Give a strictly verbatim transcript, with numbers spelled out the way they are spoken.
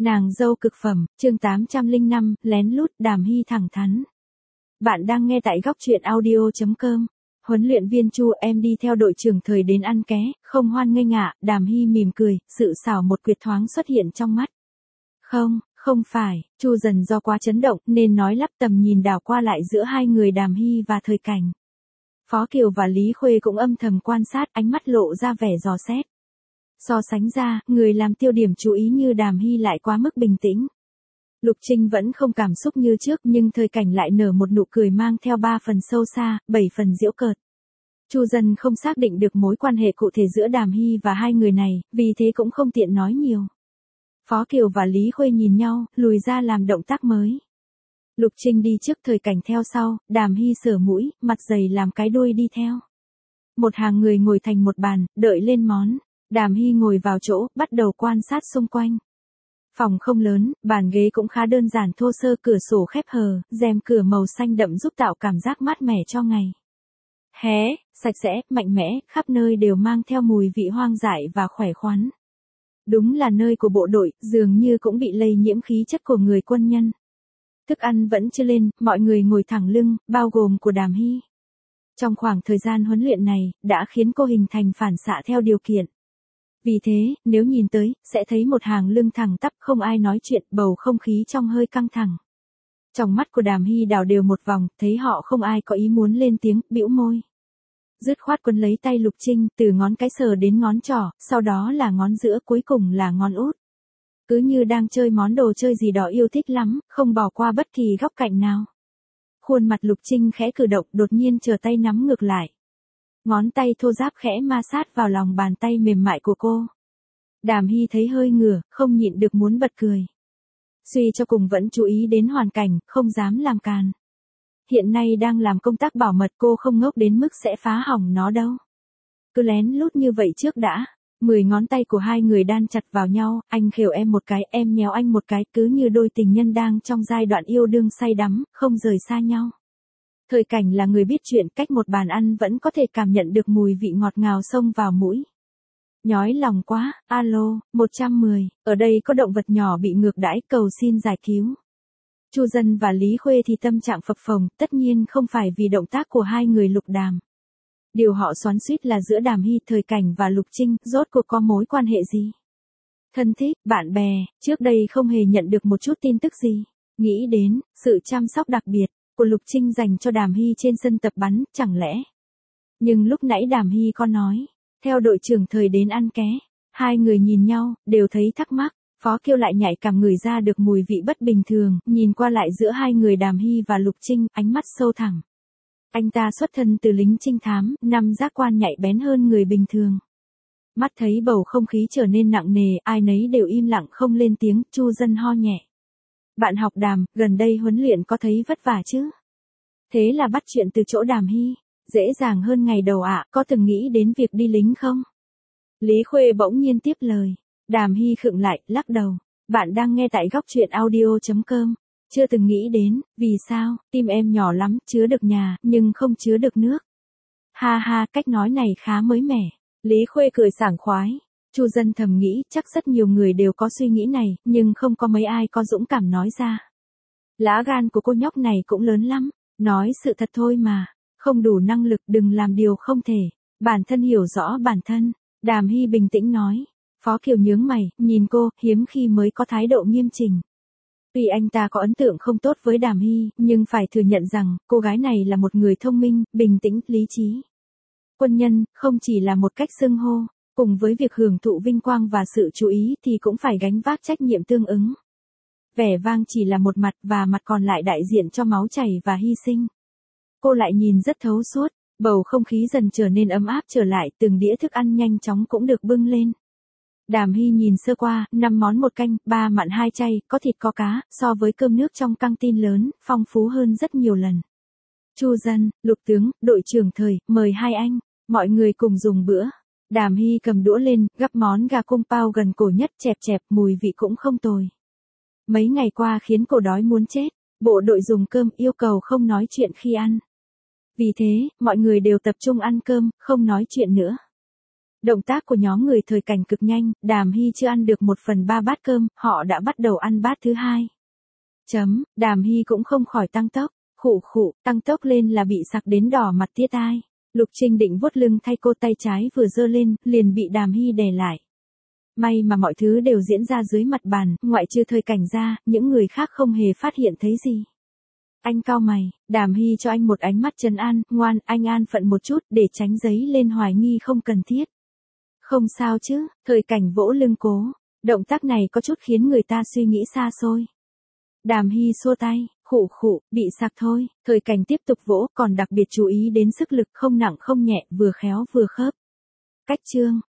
Nàng dâu cực phẩm, chương tám trăm lẻ năm, lén lút, Đàm Hy thẳng thắn. Bạn đang nghe tại góc truyện audio chấm com. Huấn luyện viên Chu, em đi theo đội trưởng Thời đến ăn ké, không hoan nghênh ạ, Đàm Hy mỉm cười, sự xảo một quyệt thoáng xuất hiện trong mắt. Không, không phải, Chu dần do quá chấn động nên nói lắp, tầm nhìn đảo qua lại giữa hai người Đàm Hy và Thời Cảnh. Phó Kiều và Lý Khuê cũng âm thầm quan sát, ánh mắt lộ ra vẻ dò xét. So sánh ra, người làm tiêu điểm chú ý như Đàm Hy lại quá mức bình tĩnh. Lục Trinh vẫn không cảm xúc như trước nhưng Thời Cảnh lại nở một nụ cười mang theo ba phần sâu xa, bảy phần giễu cợt. Chu dần không xác định được mối quan hệ cụ thể giữa Đàm Hy và hai người này, vì thế cũng không tiện nói nhiều. Phó Kiều và Lý Khuê nhìn nhau, lùi ra làm động tác mới. Lục Trinh đi trước, Thời Cảnh theo sau, Đàm Hy sờ mũi, mặt dày làm cái đuôi đi theo. Một hàng người ngồi thành một bàn, đợi lên món. Đàm Hy ngồi vào chỗ, bắt đầu quan sát xung quanh. Phòng không lớn, bàn ghế cũng khá đơn giản thô sơ, cửa sổ khép hờ, rèm cửa màu xanh đậm giúp tạo cảm giác mát mẻ cho ngày. Hé, sạch sẽ, mạnh mẽ, khắp nơi đều mang theo mùi vị hoang dại và khỏe khoắn. Đúng là nơi của bộ đội, dường như cũng bị lây nhiễm khí chất của người quân nhân. Thức ăn vẫn chưa lên, mọi người ngồi thẳng lưng, bao gồm của Đàm Hy. Trong khoảng thời gian huấn luyện này, đã khiến cô hình thành phản xạ theo điều kiện. Vì thế, nếu nhìn tới, sẽ thấy một hàng lưng thẳng tắp, không ai nói chuyện, bầu không khí trong hơi căng thẳng. Trong mắt của Đàm Hy đảo đều một vòng, thấy họ không ai có ý muốn lên tiếng, bĩu môi. Dứt khoát quấn lấy tay Lục Trinh, từ ngón cái sờ đến ngón trỏ, sau đó là ngón giữa, cuối cùng là ngón út. Cứ như đang chơi món đồ chơi gì đó yêu thích lắm, không bỏ qua bất kỳ góc cạnh nào. Khuôn mặt Lục Trinh khẽ cử động, đột nhiên trở tay nắm ngược lại. Ngón tay thô ráp khẽ ma sát vào lòng bàn tay mềm mại của cô. Đàm Hy thấy hơi ngửa, không nhịn được muốn bật cười. Suy cho cùng vẫn chú ý đến hoàn cảnh, không dám làm càn. Hiện nay đang làm công tác bảo mật, cô không ngốc đến mức sẽ phá hỏng nó đâu. Cứ lén lút như vậy trước đã. Mười ngón tay của hai người đan chặt vào nhau, anh khều em một cái, em nhéo anh một cái, cứ như đôi tình nhân đang trong giai đoạn yêu đương say đắm, không rời xa nhau. Thời Cảnh là người biết chuyện, cách một bàn ăn vẫn có thể cảm nhận được mùi vị ngọt ngào xông vào mũi. Nhói lòng quá, alo, một trăm mười, ở đây có động vật nhỏ bị ngược đãi, cầu xin giải cứu. Chu Dân và Lý Khuê thì tâm trạng phập phồng, tất nhiên không phải vì động tác của hai người Lục Đàm. Điều họ xoắn xuýt là giữa Đàm Hy, Thời Cảnh và Lục Trinh, rốt cuộc có mối quan hệ gì? Thân thích, bạn bè, trước đây không hề nhận được một chút tin tức gì. Nghĩ đến, sự chăm sóc đặc biệt của Lục Trinh dành cho Đàm Hy trên sân tập bắn, chẳng lẽ? Nhưng lúc nãy Đàm Hy có nói, theo đội trưởng Thời đến ăn ké, hai người nhìn nhau, đều thấy thắc mắc. Phó Kiều lại nhạy cảm ngửi ra được mùi vị bất bình thường, nhìn qua lại giữa hai người Đàm Hy và Lục Trinh, ánh mắt sâu thẳm. Anh ta xuất thân từ lính trinh thám, năm giác quan nhạy bén hơn người bình thường. Mắt thấy bầu không khí trở nên nặng nề, ai nấy đều im lặng không lên tiếng, Chu Dân ho nhẹ. Bạn học Đàm, gần đây huấn luyện có thấy vất vả chứ? Thế là bắt chuyện từ chỗ Đàm Hy, dễ dàng hơn ngày đầu ạ, à, có từng nghĩ đến việc đi lính không? Lý Khuê bỗng nhiên tiếp lời. Đàm Hy khựng lại, lắc đầu. Bạn đang nghe tại góc truyện audio chấm com. Chưa từng nghĩ đến, vì sao, tim em nhỏ lắm, chứa được nhà, nhưng không chứa được nước. Ha ha, cách nói này khá mới mẻ. Lý Khuê cười sảng khoái. Chu Dân thầm nghĩ, chắc rất nhiều người đều có suy nghĩ này, nhưng không có mấy ai có dũng cảm nói ra. Lá gan của cô nhóc này cũng lớn lắm, nói sự thật thôi mà, không đủ năng lực đừng làm điều không thể, bản thân hiểu rõ bản thân. Đàm Hy bình tĩnh nói. Phó Kiều nhướng mày, nhìn cô, hiếm khi mới có thái độ nghiêm chỉnh. Tuy anh ta có ấn tượng không tốt với Đàm Hy, nhưng phải thừa nhận rằng, cô gái này là một người thông minh, bình tĩnh, lý trí. Quân nhân, không chỉ là một cách xưng hô, cùng với việc hưởng thụ vinh quang và sự chú ý thì cũng phải gánh vác trách nhiệm tương ứng. Vẻ vang chỉ là một mặt và mặt còn lại đại diện cho máu chảy và hy sinh. Cô lại nhìn rất thấu suốt, bầu không khí dần trở nên ấm áp trở lại, từng đĩa thức ăn nhanh chóng cũng được bưng lên. Đàm Hy nhìn sơ qua, năm món một canh, ba mặn hai chay, có thịt có cá, so với cơm nước trong căng tin lớn, phong phú hơn rất nhiều lần. Chu Dân, Lục tướng, đội trưởng Thời, mời hai anh, mọi người cùng dùng bữa. Đàm Hy cầm đũa lên, gắp món gà cung pao gần cổ nhất, chẹp chẹp, mùi vị cũng không tồi. Mấy ngày qua khiến cô đói muốn chết, bộ đội dùng cơm, yêu cầu không nói chuyện khi ăn. Vì thế, mọi người đều tập trung ăn cơm, không nói chuyện nữa. Động tác của nhóm người thời cảnh cực nhanh, Đàm Hy chưa ăn được một phần ba bát cơm, họ đã bắt đầu ăn bát thứ hai. Chấm, Đàm Hy cũng không khỏi tăng tốc, khụ khụ, tăng tốc lên là bị sặc đến đỏ mặt tía tai. Lục Trinh định vuốt lưng thay cô, tay trái vừa giơ lên, liền bị Đàm Hy đè lại. May mà mọi thứ đều diễn ra dưới mặt bàn, ngoại trừ thời cảnh ra, những người khác không hề phát hiện thấy gì. Anh cau mày, Đàm Hy cho anh một ánh mắt trấn an, ngoan, anh an phận một chút để tránh giấy lên hoài nghi không cần thiết. Không sao chứ, thời cảnh vỗ lưng cố, động tác này có chút khiến người ta suy nghĩ xa xôi. Đàm Hy xua tay, khụ khụ, bị sặc thôi, thời cảnh tiếp tục vỗ, còn đặc biệt chú ý đến sức lực không nặng không nhẹ, vừa khéo vừa khớp. Cách chương.